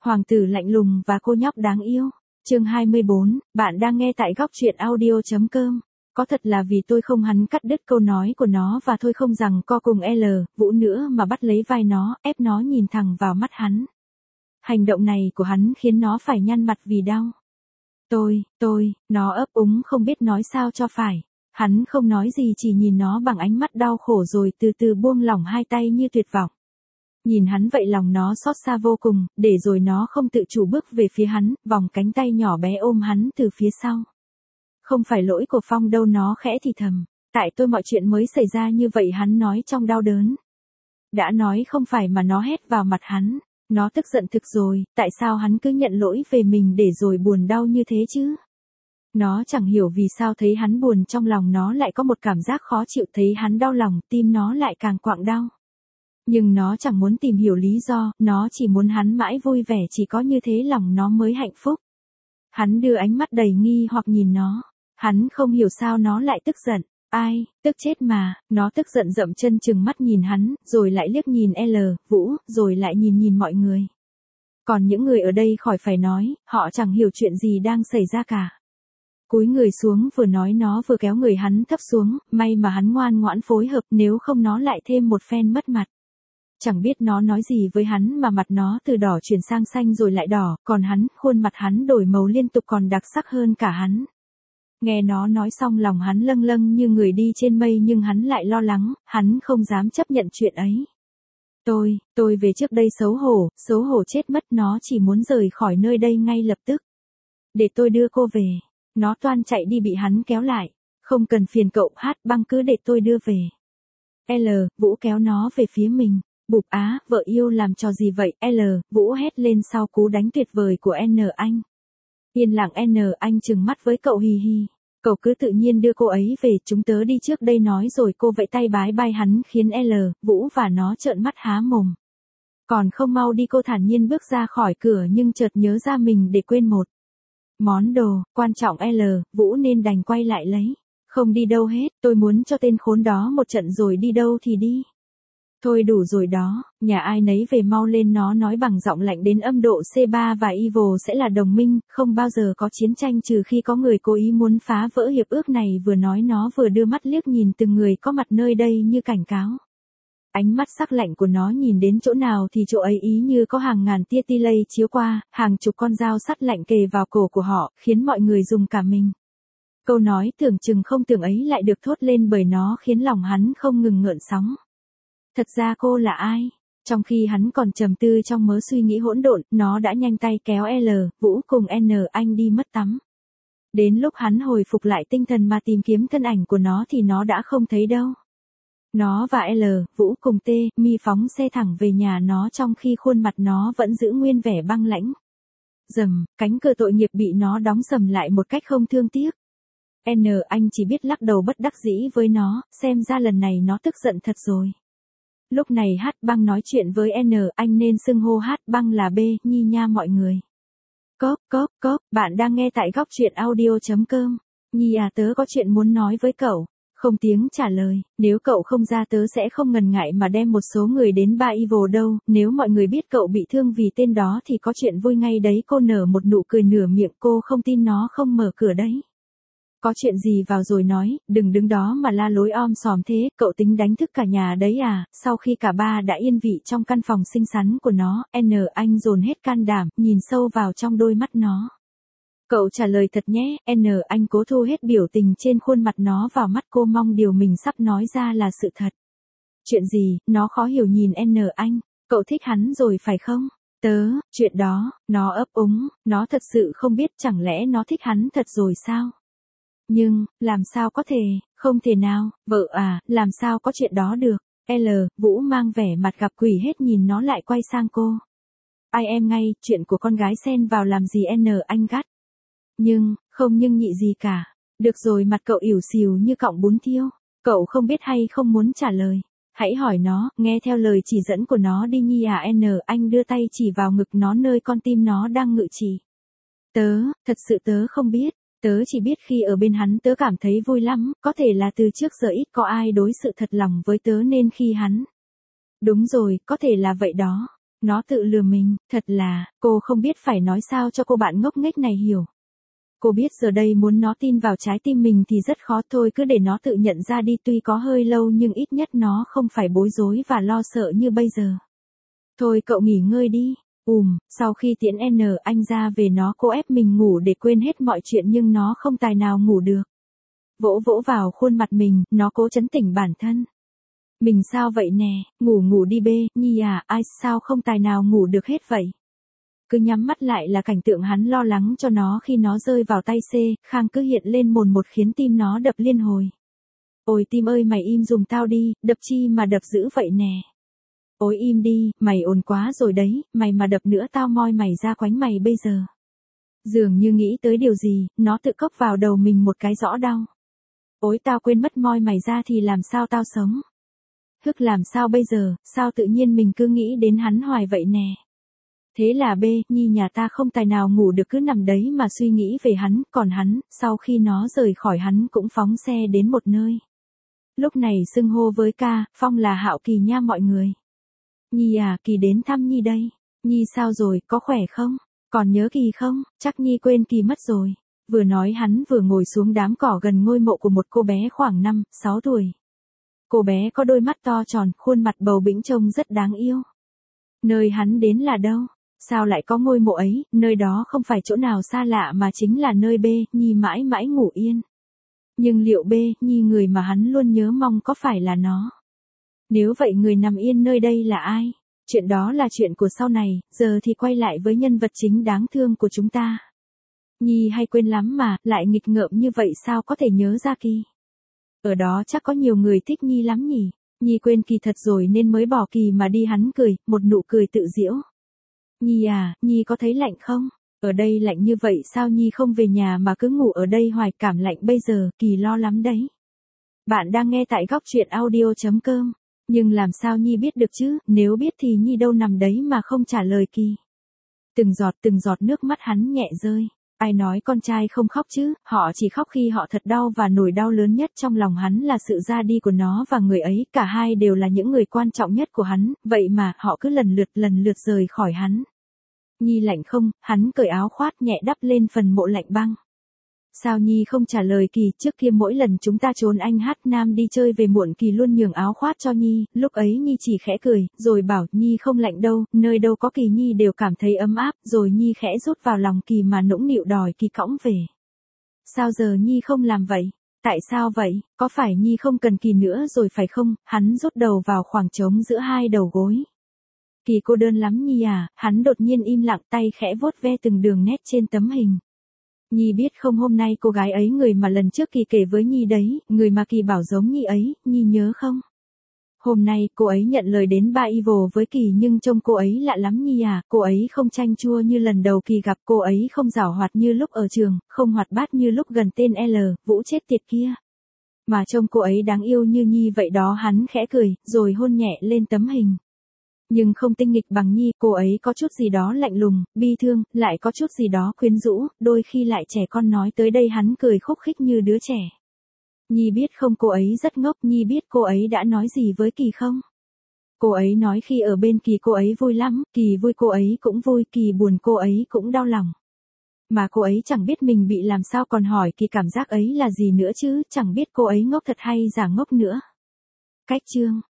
Hoàng tử lạnh lùng và cô nhóc đáng yêu. Chương 24, bạn đang nghe tại góc truyện audio.com. Có thật là vì tôi không hắn cắt đứt câu nói của nó và thôi không rằng co cùng L, Vũ nữa mà bắt lấy vai nó, ép nó nhìn thẳng vào mắt hắn. Hành động này của hắn khiến nó phải nhăn mặt vì đau. Nó ấp úng không biết nói sao cho phải. Hắn không nói gì chỉ nhìn nó bằng ánh mắt đau khổ rồi từ từ buông lỏng hai tay như tuyệt vọng. Nhìn hắn vậy lòng nó xót xa vô cùng, để rồi nó không tự chủ bước về phía hắn, vòng cánh tay nhỏ bé ôm hắn từ phía sau. Không phải lỗi của Phong đâu, nó khẽ thì thầm. Tại tôi mọi chuyện mới xảy ra như vậy, hắn nói trong đau đớn. Đã nói không phải mà nó hét vào mặt hắn. Nó tức giận thực rồi, tại sao hắn cứ nhận lỗi về mình để rồi buồn đau như thế chứ? Nó chẳng hiểu vì sao thấy hắn buồn trong lòng nó lại có một cảm giác khó chịu, thấy hắn đau lòng tim nó lại càng quặn đau. Nhưng nó chẳng muốn tìm hiểu lý do, nó chỉ muốn hắn mãi vui vẻ, chỉ có như thế lòng nó mới hạnh phúc. Hắn đưa ánh mắt đầy nghi hoặc nhìn nó. Hắn không hiểu sao nó lại tức giận. Ai, tức chết mà, nó tức giận dậm chân chừng mắt nhìn hắn, rồi lại liếc nhìn L, Vũ, rồi lại nhìn mọi người. Còn những người ở đây khỏi phải nói, họ chẳng hiểu chuyện gì đang xảy ra cả. Cúi người xuống vừa nói nó vừa kéo người hắn thấp xuống, may mà hắn ngoan ngoãn phối hợp, nếu không nó lại thêm một phen mất mặt. Chẳng biết nó nói gì với hắn mà mặt nó từ đỏ chuyển sang xanh rồi lại đỏ, còn hắn, khuôn mặt hắn đổi màu liên tục còn đặc sắc hơn cả hắn. Nghe nó nói xong lòng hắn lâng lâng như người đi trên mây, nhưng hắn lại lo lắng, hắn không dám chấp nhận chuyện ấy. Tôi về trước đây xấu hổ chết mất, nó chỉ muốn rời khỏi nơi đây ngay lập tức. Để tôi đưa cô về. Nó toan chạy đi bị hắn kéo lại. Không cần phiền cậu Hát Băng, cứ để tôi đưa về. L, Vũ kéo nó về phía mình. Bụp á, vợ yêu làm trò gì vậy? L, Vũ hét lên sau cú đánh tuyệt vời của N anh. Yên lặng N anh trừng mắt với cậu hì hì. Cậu cứ tự nhiên đưa cô ấy về, chúng tớ đi trước đây nói rồi. Cô vẫy tay bái bai hắn khiến L, Vũ và nó trợn mắt há mồm. Còn không mau đi, cô thản nhiên bước ra khỏi cửa nhưng chợt nhớ ra mình để quên một món đồ quan trọng L, Vũ nên đành quay lại lấy. Không đi đâu hết, tôi muốn cho tên khốn đó một trận rồi đi đâu thì đi. Thôi đủ rồi đó, nhà ai nấy về mau lên, nó nói bằng giọng lạnh đến âm độ. C3 và Evil sẽ là đồng minh, không bao giờ có chiến tranh trừ khi có người cố ý muốn phá vỡ hiệp ước này. Vừa nói nó vừa đưa mắt liếc nhìn từng người có mặt nơi đây như cảnh cáo. Ánh mắt sắc lạnh của nó nhìn đến chỗ nào thì chỗ ấy ý như có hàng ngàn tia tia chiếu qua, hàng chục con dao sắt lạnh kề vào cổ của họ, khiến mọi người rùng cả mình. Câu nói tưởng chừng không tưởng ấy lại được thốt lên bởi nó khiến lòng hắn không ngừng gợn sóng. Thật ra cô là ai? Trong khi hắn còn trầm tư trong mớ suy nghĩ hỗn độn, nó đã nhanh tay kéo L, Vũ cùng N anh đi mất tắm. Đến lúc hắn hồi phục lại tinh thần mà tìm kiếm thân ảnh của nó thì nó đã không thấy đâu. Nó và L, Vũ cùng T, Mi phóng xe thẳng về nhà nó trong khi khuôn mặt nó vẫn giữ nguyên vẻ băng lãnh. Rầm, cánh cửa tội nghiệp bị nó đóng sầm lại một cách không thương tiếc. N anh chỉ biết lắc đầu bất đắc dĩ với nó, xem ra lần này nó tức giận thật rồi. Lúc này Hát Băng nói chuyện với N anh nên xưng hô Hát Băng là B, Nhi nha mọi người. Cốp, bạn đang nghe tại góc truyện audio.com. Nhi à, tớ có chuyện muốn nói với cậu. Không tiếng trả lời, nếu cậu không ra tớ sẽ không ngần ngại mà đem một số người đến ba Evil đâu. Nếu mọi người biết cậu bị thương vì tên đó thì có chuyện vui ngay đấy. Cô nở một nụ cười nửa miệng, cô không tin nó không mở cửa đấy. Có chuyện gì vào rồi nói, đừng đứng đó mà la lối om sòm thế, cậu tính đánh thức cả nhà đấy à? Sau khi cả ba đã yên vị trong căn phòng xinh xắn của nó, N anh dồn hết can đảm, nhìn sâu vào trong đôi mắt nó. Cậu trả lời thật nhé, N anh cố thu hết biểu tình trên khuôn mặt nó vào mắt cô, mong điều mình sắp nói ra là sự thật. Chuyện gì? Nó khó hiểu nhìn N anh, cậu thích hắn rồi phải không? Chuyện đó, nó ấp úng, nó thật sự không biết, chẳng lẽ nó thích hắn thật rồi sao? Nhưng, làm sao có thể, không thể nào, vợ à, làm sao có chuyện đó được. L, Vũ mang vẻ mặt gặp quỷ hết nhìn nó lại quay sang cô. Ai em ngay, chuyện của con gái xen vào làm gì? N anh gắt. Không nhưng nhị gì cả. Được rồi, mặt cậu ỉu xìu như cọng bún thiêu. Cậu không biết hay không muốn trả lời? Hãy hỏi nó, nghe theo lời chỉ dẫn của nó đi Nhi à. N anh đưa tay chỉ vào ngực nó nơi con tim nó đang ngự trị. Thật sự tớ không biết. Tớ chỉ biết khi ở bên hắn tớ cảm thấy vui lắm, có thể là từ trước giờ ít có ai đối xử thật lòng với tớ nên khi hắn. Đúng rồi, có thể là vậy đó. Nó tự lừa mình, thật là, cô không biết phải nói sao cho cô bạn ngốc nghếch này hiểu. Cô biết giờ đây muốn nó tin vào trái tim mình thì rất khó, thôi cứ để nó tự nhận ra đi, tuy có hơi lâu nhưng ít nhất nó không phải bối rối và lo sợ như bây giờ. Thôi cậu nghỉ ngơi đi. Sau khi tiễn anh ra về nó cố ép mình ngủ để quên hết mọi chuyện nhưng nó không tài nào ngủ được. Vỗ vỗ vào khuôn mặt mình, nó cố trấn tĩnh bản thân. Mình sao vậy nè, ngủ đi bê, Nhi à, ai sao không tài nào ngủ được hết vậy. Cứ nhắm mắt lại là cảnh tượng hắn lo lắng cho nó khi nó rơi vào tay C, Khang cứ hiện lên mồn một khiến tim nó đập liên hồi. Ôi tim ơi mày im giùm tao đi, đập chi mà đập dữ vậy nè. Ôi im đi, mày ồn quá rồi đấy, mày mà đập nữa tao moi mày ra quánh mày bây giờ. Dường như nghĩ tới điều gì, nó tự cốc vào đầu mình một cái rõ đau. Ôi tao quên mất moi mày ra thì làm sao tao sống. Hức làm sao bây giờ, sao tự nhiên mình cứ nghĩ đến hắn hoài vậy nè. Thế là B, Nhi nhà ta không tài nào ngủ được cứ nằm đấy mà suy nghĩ về hắn, còn hắn, sau khi nó rời khỏi hắn cũng phóng xe đến một nơi. Lúc này xưng hô với ca, Phong là Hạo Kỳ nha mọi người. Nhi à, Kỳ đến thăm Nhi đây. Nhi sao rồi, có khỏe không? Còn nhớ Kỳ không? Chắc Nhi quên Kỳ mất rồi. Vừa nói hắn vừa ngồi xuống đám cỏ gần ngôi mộ của một cô bé khoảng 5, 6 tuổi. Cô bé có đôi mắt to tròn, khuôn mặt bầu bĩnh trông rất đáng yêu. Nơi hắn đến là đâu? Sao lại có ngôi mộ ấy, nơi đó không phải chỗ nào xa lạ mà chính là nơi B, Nhi mãi mãi ngủ yên. Nhưng liệu B, Nhi người mà hắn luôn nhớ mong có phải là nó? Nếu vậy người nằm yên nơi đây là ai? Chuyện đó là chuyện của sau này, giờ thì quay lại với nhân vật chính đáng thương của chúng ta. Nhi hay quên lắm mà, lại nghịch ngợm như vậy sao có thể nhớ ra Kỳ? Ở đó chắc có nhiều người thích Nhi lắm nhỉ? Nhi quên Kỳ thật rồi nên mới bỏ Kỳ mà đi, hắn cười, một nụ cười tự giễu. Nhi à, Nhi có thấy lạnh không? Ở đây lạnh như vậy sao Nhi không về nhà mà cứ ngủ ở đây hoài, cảm lạnh bây giờ, Kỳ lo lắm đấy. Bạn đang nghe tại góc truyện audio.com. Nhưng làm sao Nhi biết được chứ, nếu biết thì Nhi đâu nằm đấy mà không trả lời Kỳ. Từng giọt nước mắt hắn nhẹ rơi. Ai nói con trai không khóc chứ, họ chỉ khóc khi họ thật đau và nỗi đau lớn nhất trong lòng hắn là sự ra đi của nó và người ấy, cả hai đều là những người quan trọng nhất của hắn, vậy mà họ cứ lần lượt rời khỏi hắn. Nhi lạnh không, hắn cởi áo khoác nhẹ đắp lên phần mộ lạnh băng. Sao Nhi không trả lời Kỳ, trước kia mỗi lần chúng ta trốn anh Hát Nam đi chơi về muộn Kỳ luôn nhường áo khoác cho Nhi, lúc ấy Nhi chỉ khẽ cười, rồi bảo Nhi không lạnh đâu, nơi đâu có Kỳ Nhi đều cảm thấy ấm áp, rồi Nhi khẽ rút vào lòng Kỳ mà nũng nịu đòi Kỳ cõng về. Sao giờ Nhi không làm vậy? Tại sao vậy? Có phải Nhi không cần Kỳ nữa rồi phải không? Hắn rút đầu vào khoảng trống giữa hai đầu gối. Kỳ cô đơn lắm Nhi à, hắn đột nhiên im lặng, tay khẽ vuốt ve từng đường nét trên tấm hình. Nhi biết không, hôm nay cô gái ấy người mà lần trước Kỳ kể với Nhi đấy, người mà Kỳ bảo giống Nhi ấy, Nhi nhớ không? Hôm nay cô ấy nhận lời đến Ba Evil với Kỳ nhưng trông cô ấy lạ lắm Nhi à, cô ấy không chanh chua như lần đầu Kỳ gặp, cô ấy không giảo hoạt như lúc ở trường, không hoạt bát như lúc gần tên L, Vũ chết tiệt kia. Mà trông cô ấy đáng yêu như Nhi vậy đó. Hắn khẽ cười, rồi hôn nhẹ lên tấm hình. Nhưng không tinh nghịch bằng Nhi, cô ấy có chút gì đó lạnh lùng, bi thương, lại có chút gì đó quyến rũ, đôi khi lại trẻ con. Nói tới đây hắn cười khúc khích như đứa trẻ. Nhi biết không, cô ấy rất ngốc. Nhi biết cô ấy đã nói gì với Kỳ không? Cô ấy nói khi ở bên Kỳ cô ấy vui lắm, Kỳ vui cô ấy cũng vui, Kỳ buồn cô ấy cũng đau lòng. Mà cô ấy chẳng biết mình bị làm sao, còn hỏi Kỳ cảm giác ấy là gì nữa chứ, chẳng biết cô ấy ngốc thật hay giả ngốc nữa. Cách chương